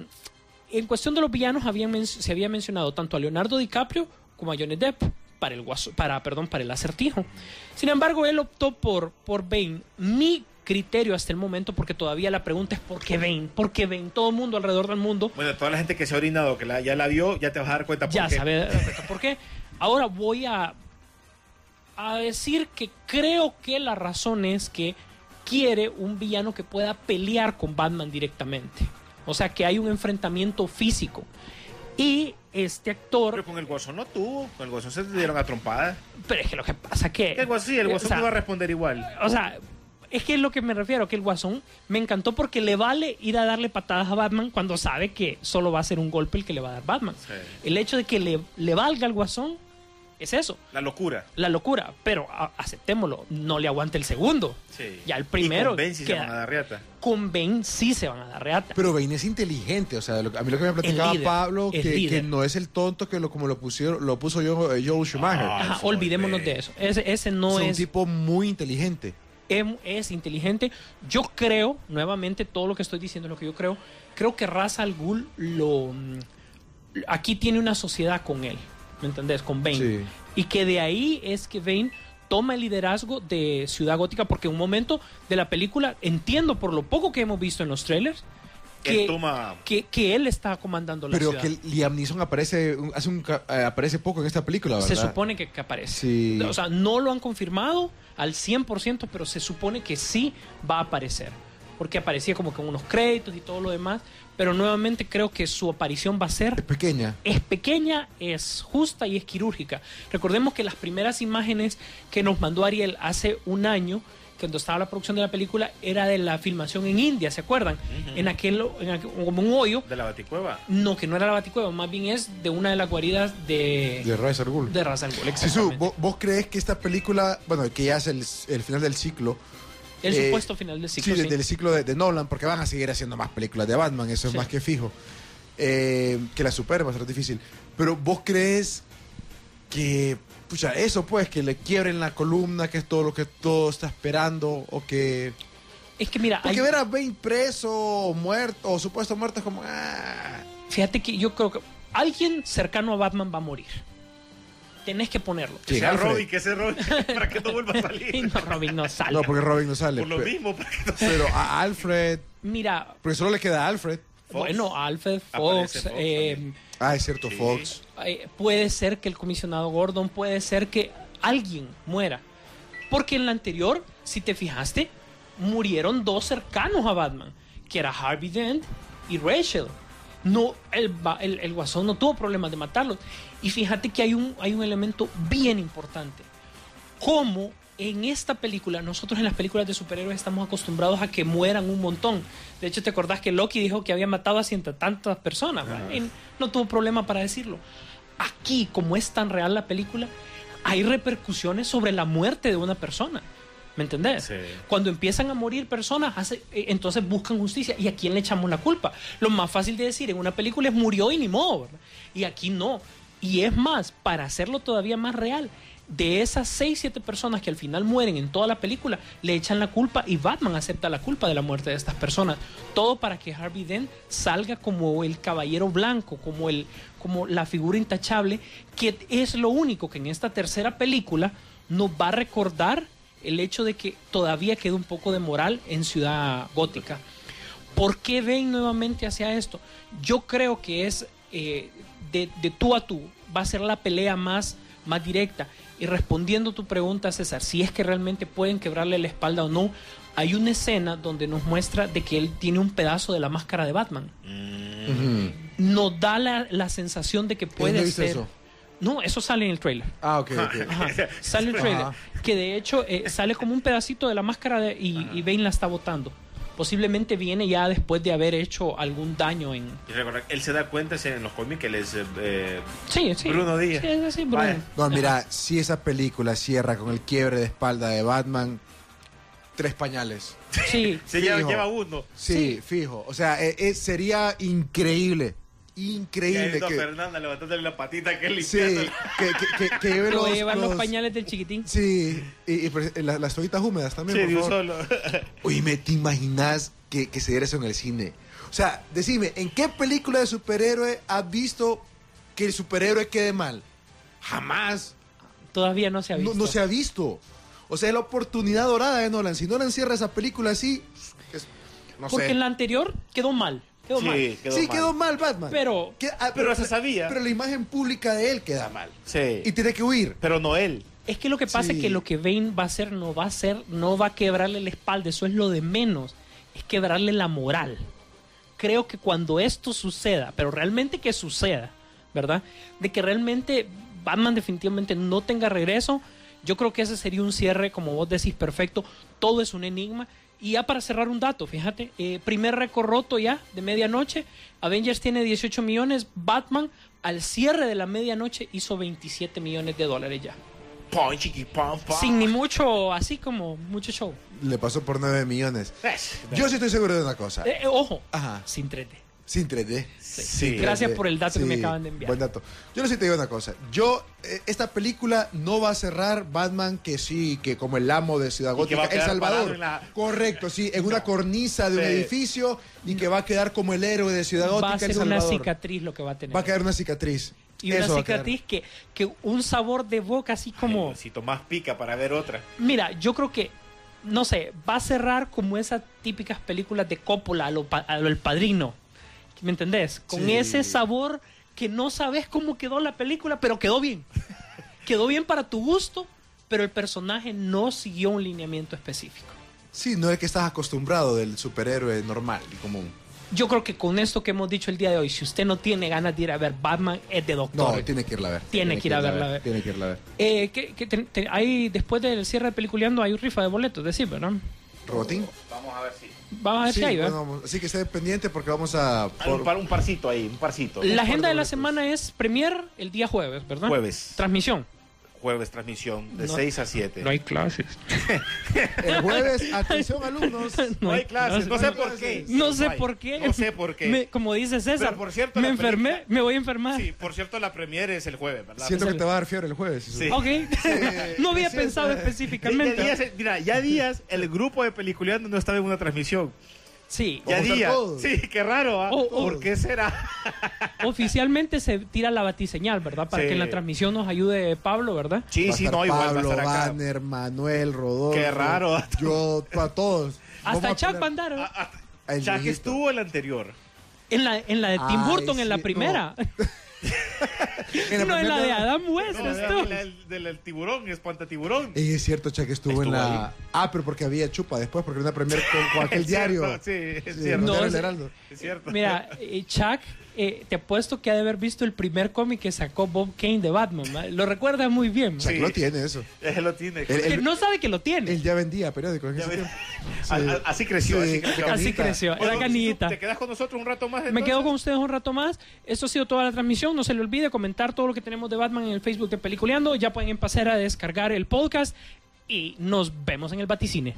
en cuestión de los villanos, habían, se había mencionado tanto a Leonardo DiCaprio como a Johnny Depp. Para el, guaso, para, perdón, para el acertijo. Sin embargo, él optó por, por Bane. Mi criterio hasta el momento, porque todavía la pregunta es ¿por qué Bane? ¿Por qué Bane? Todo el mundo alrededor del mundo. Bueno, toda la gente que se ha orinado, que la, ya la vio, ya te vas a dar cuenta por ya qué. Ya sabe por qué. Ahora voy a, a decir que creo que la razón es que quiere un villano que pueda pelear con Batman directamente. O sea, que hay un enfrentamiento físico. Y este actor... Pero con el Guasón no tuvo, con el Guasón se dieron a trompadas. Pero es que lo que pasa que... El Guasón, sí, el Guasón o sea, iba a responder igual. O sea, es que es lo que me refiero, que el Guasón me encantó porque le vale ir a darle patadas a Batman cuando sabe que solo va a ser un golpe el que le va a dar Batman. Sí. El hecho de que le, le valga al Guasón es eso. La locura. La locura, pero a, aceptémoslo, no le aguanta el segundo. Sí. Ya el primero... Y con Ben sí queda, se van a dar reata. Con Ben sí se van a dar reata. Pero Ben es inteligente, o sea, lo, a mí lo que me platicaba líder, Pablo, que, que no es el tonto que lo como lo pusieron, lo puso yo, Joel Schumacher. Ajá, olvidémonos de eso. Ese, ese no es... es... un tipo muy inteligente. es, es inteligente. Yo creo, nuevamente, todo lo que estoy diciendo es lo que yo creo. Creo que Ra's al Ghul lo, aquí tiene una sociedad con él, ¿me entendés? Con Bane. Sí. Y que de ahí es que Bane toma el liderazgo de Ciudad Gótica, porque en un momento de la película, entiendo por lo poco que hemos visto en los trailers, que, Él toma- que, que él está comandando la Pero ciudad. que Liam Neeson aparece, un- hace un, ca- eh, aparece poco en esta película, ¿verdad? Se supone que, que aparece. Sí. O sea, no lo han confirmado al cien por ciento, pero se supone que sí va a aparecer. Porque aparecía como que en unos créditos y todo lo demás. Pero nuevamente creo que su aparición va a ser... Es pequeña. Es pequeña, es justa y es quirúrgica. Recordemos que las primeras imágenes que nos mandó Ariel hace un año, cuando estaba la producción de la película, era de la filmación en India, ¿se acuerdan? Ujú. En aquel, en aquel- como un hoyo. De la Baticueva. No, que no era la Baticueva, más bien es de una de las guaridas de... De Ra's al Ghul. De Ra's al Ghul, Sisu, exactamente. ¿vos, vos crees que esta película, bueno, que ya es el, el final del ciclo? El eh, supuesto final del ciclo, Sí, sí. del ciclo de, de Nolan, porque van a seguir haciendo más películas de Batman, eso es Sí. más que fijo. Eh, que la supere va a ser difícil. Pero vos crees que, pucha, eso pues, que le quiebren la columna, que es todo lo que todo está esperando, o que... Es que mira, Porque hay- ver a Bane preso, o muerto, o supuesto muerto es como... ah. fíjate que yo creo que alguien cercano a Batman va a morir. Tenés que ponerlo. Que Sí, sea Alfred. Robin, que sea Robin, para que no vuelva a Y salir. no, Robin no sale. No, porque Robin no sale. Por lo pe- mismo, para que no Pero a Alfred, Mira, porque solo le queda a Alfred. Fox. bueno, Alfred, Fox, Aparece Fox eh, también. Ah, es cierto, Sí. Fox. eh, puede ser que el comisionado Gordon, puede ser que alguien muera. Porque en la anterior, si te fijaste, murieron dos cercanos a Batman, que era Harvey Dent y Rachel. No, el, ba- el, el Guasón no tuvo problemas de matarlos. Y fíjate que hay un, hay un elemento bien importante. Como en esta película, nosotros en las películas de superhéroes estamos acostumbrados a que mueran un montón. De hecho, ¿te acordás que Loki dijo que había matado a ciento tantas personas? ¿verdad? Y no tuvo problema para decirlo. Aquí, como es tan real la película, hay repercusiones sobre la muerte de una persona. ¿Me entendés? Sí. Cuando empiezan a morir personas, hace- eh, entonces buscan justicia. ¿Y a quién le echamos la culpa? Lo más fácil de decir en una película es murió y ni modo, ¿verdad? Y aquí no. Y es más, para hacerlo todavía más real, de esas seis, siete personas que al final mueren en toda la película, le echan la culpa y Batman acepta la culpa de la muerte de estas personas. Todo para que Harvey Dent salga como el caballero blanco, como, el, como la figura intachable, que es lo único que en esta tercera película nos va a recordar el hecho de que todavía queda un poco de moral en Ciudad Gótica. ¿Por qué ven nuevamente hacia esto? Yo creo que es eh, de, de tú a tú, va a ser la pelea más, más directa. Y respondiendo tu pregunta, César, si es que realmente pueden quebrarle la espalda o no, hay una escena donde nos muestra de que él tiene un pedazo de la máscara de Batman. Ujú. Nos da la, la sensación de que puede ¿Dónde viste ser... eso? No, eso sale en el trailer. Ah, ok, ok. Ajá, sale el trailer. Ajá. Que de hecho eh, sale como un pedacito de la máscara de- y, y Bane la está botando. Posiblemente viene ya después de haber hecho algún daño en... Y recordar, él se da cuenta en los cómics que él es eh, Sí, sí. Bruno Díaz. Sí, sí, sí, Bruno. Vaya. No, mira, si esa película cierra con el quiebre de espalda de Batman, tres pañales. Sí. Se lleva, Fijo. lleva uno. Sí, fijo. O sea, eh, eh, sería increíble. Y Increíble ahí que... Fernanda levantándole la patita que él Sí, limpiando. que, que, que, que lleve Lo los, llevan los los- pañales del chiquitín. Sí, y, y pues, las, las toallitas húmedas también, Sí, por de un favor. solo. Oye, ¿me te imaginas que, que se diera eso en el cine? O sea, decime, ¿en qué película de superhéroe has visto que el superhéroe quede mal? Jamás. Todavía no se ha No, visto. no se ha visto. O sea, es la oportunidad dorada de Nolan. Si Nolan cierra esa película así, es- no Porque sé. en la anterior quedó mal. Quedó mal. Sí, quedó sí, mal. quedó mal Batman. Pero- Que- ah, pero se sabía. Pero la imagen pública de él queda mal. Sí. Y tiene que huir. Pero no él. Es que lo que pasa Sí. es que lo que Bane va a hacer no va a ser, no va a quebrarle la espalda, eso es lo de menos, es quebrarle la moral. Creo que cuando esto suceda, pero realmente que suceda, ¿verdad? De que realmente Batman definitivamente no tenga regreso, yo creo que ese sería un cierre, como vos decís, perfecto. Todo es un enigma. Y ya para cerrar un dato, fíjate, eh, primer récord roto ya de medianoche, Avengers tiene dieciocho millones, Batman al cierre de la medianoche hizo veintisiete millones de dólares ya. Pon, chiqui, pon, pon. Sin ni mucho, así como mucho show. Le pasó por nueve millones. Es- Yo sí estoy seguro de una cosa. Eh, eh, ojo, Ajá. sin tres D. Sin tres D. Sí. Sí. Gracias por el dato que me Sí, acaban de enviar. Buen dato. Yo les te digo una cosa. Yo, eh, esta película no va a cerrar Batman que sí, que como el amo de Ciudad Y que va a Gótica, El quedar Salvador. parado en la- Correcto, sí, en una cornisa de un Sí. edificio y que va a quedar como el héroe de Ciudad Gótica, Va a ser El una Salvador. cicatriz lo que va a tener. Va a quedar una cicatriz. Y una Eso va a quedar. cicatriz que, que un sabor de boca así como... Si Tomás pica para ver otra. Mira, yo creo que, no sé, va a cerrar como esas típicas películas de Coppola, a lo, pa- a lo El Padrino. ¿Me entendés? Con Sí. ese sabor que no sabes cómo quedó la película, pero quedó bien. Quedó bien para tu gusto, pero el personaje no siguió un lineamiento específico. Sí, no es que estás acostumbrado del superhéroe normal y común. Yo creo que con esto que hemos dicho el día de hoy, si usted no tiene ganas de ir a ver Batman, es de No, doctor. tiene que irla a ver. Tiene que ir a verla a ver. Tiene que irla a ver. Eh, ¿qué- qué te- te- hay, después del cierre de Peliculeando, hay rifa de boletos, decir, ¿verdad? ¿Robotín? Vamos a ver si. Vamos a ver Sí, si hay, ¿verdad? bueno, vamos- así que esté pendiente porque vamos a... Hay por- un, par, un parcito ahí, un parcito. La agenda de la boletos. semana es premier el día jueves, ¿verdad? Jueves. Transmisión. Jueves transmisión de No. seis a siete. No hay clases. El jueves, atención alumnos. No hay clases, no sé por qué. No sé hay. por qué. No sé por qué. Me- como dice César, Pero, por cierto, me la enfermé, película- me voy a enfermar. Sí, por cierto, la premiere es el jueves, ¿verdad? Siento Es que el- te va a dar fiebre el jueves. Sí. Ok. no había sí, pensado sí. Ya específicamente. días, mira, ya días el grupo de Peliculeando no estaba en una transmisión. Sí. Ya Vamos a estar días. todos. Sí, qué raro, ¿ah? Oh, oh. ¿Por qué será? Oficialmente se tira la batiseñal, ¿verdad? Para Sí. que en la transmisión nos ayude Pablo, ¿verdad? Sí, Va a sí, estar no, igual va a Pablo, estar acá. Banner, Manuel, Rodolfo. Qué raro, ¿ah? Yo, a todos. Hasta Vamos a Chuck poner- va a andar, ¿verdad? Ah, ah, El Chuck viejito. estuvo en la anterior. En la, en la de Tim Ay, Burton, en la sí, primera. En la no, en la primera- de Adam West. No, estuvo. del, del, del, del tiburón, espantatiburón. Y es cierto, Chuck estuvo, Estuvo en la... ahí. Ah, pero porque había chupa después, porque era una premier con, con aquel Es cierto, diario. sí, es Sí, cierto. no, No, era es- el Heraldo. Es cierto. Mira, eh, Chuck, eh, te apuesto que ha de haber visto el primer cómic que sacó Bob Kane de Batman. ¿verdad? Lo recuerdas muy bien. Chuck Sí. lo tiene eso. Él lo tiene. El- Que el- no sabe que lo tiene. Él ya vendía periódicos en Ya ese ves. tiempo. A- Sí. a- Así creció, Sí, así creció. Así canillita. creció. Era Bueno, canillita. ¿Te quedas con nosotros un rato más? Me entonces? quedo con ustedes un rato más. Esto ha sido toda la transmisión. No se le olvide comentar todo lo que tenemos de Batman en el Facebook de Peliculeando. Ya pueden empezar a descargar el podcast y nos vemos en el Baticine.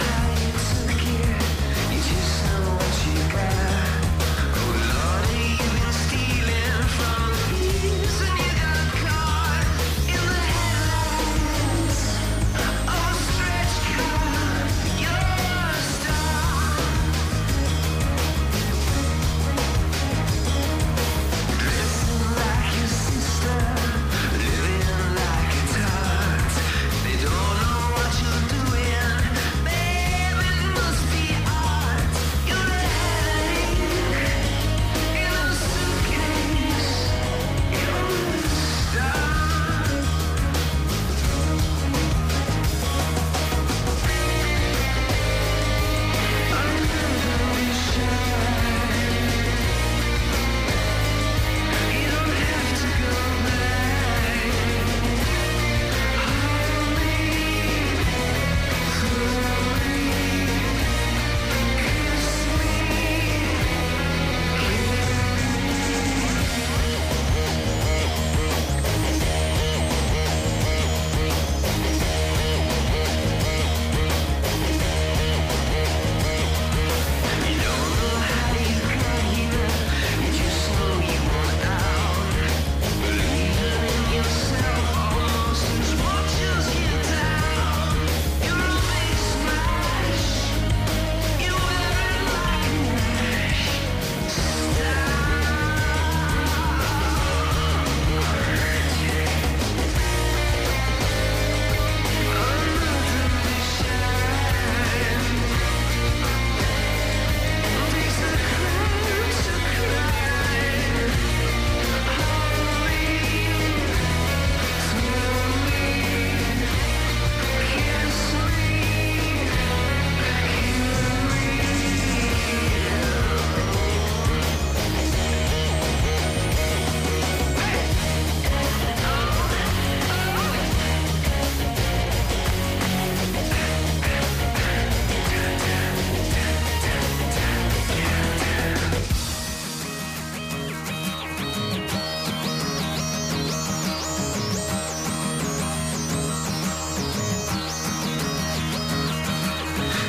You just know what you got. Oh Lord, you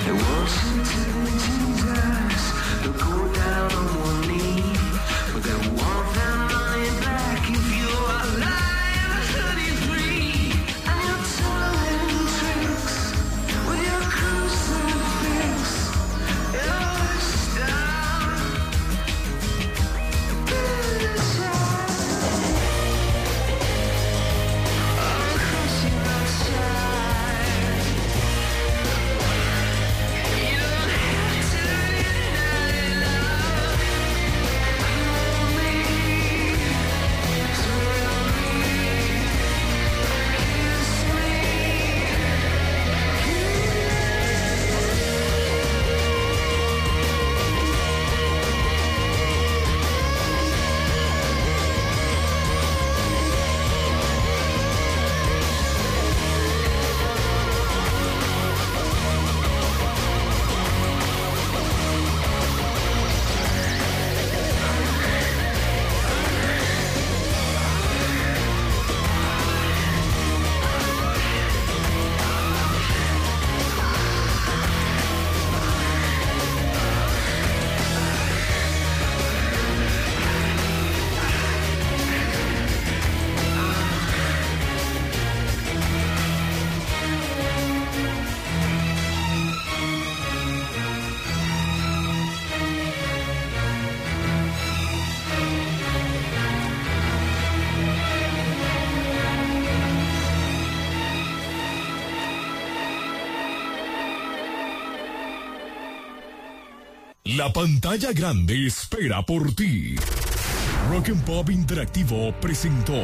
La pantalla grande espera por ti. Rock and Pop Interactivo presentó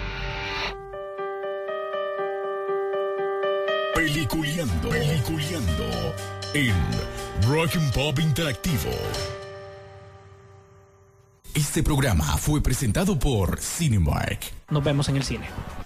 Peliculeando, Peliculeando en Rock and Pop Interactivo. Este programa fue presentado por Cinemark. Nos vemos en el cine.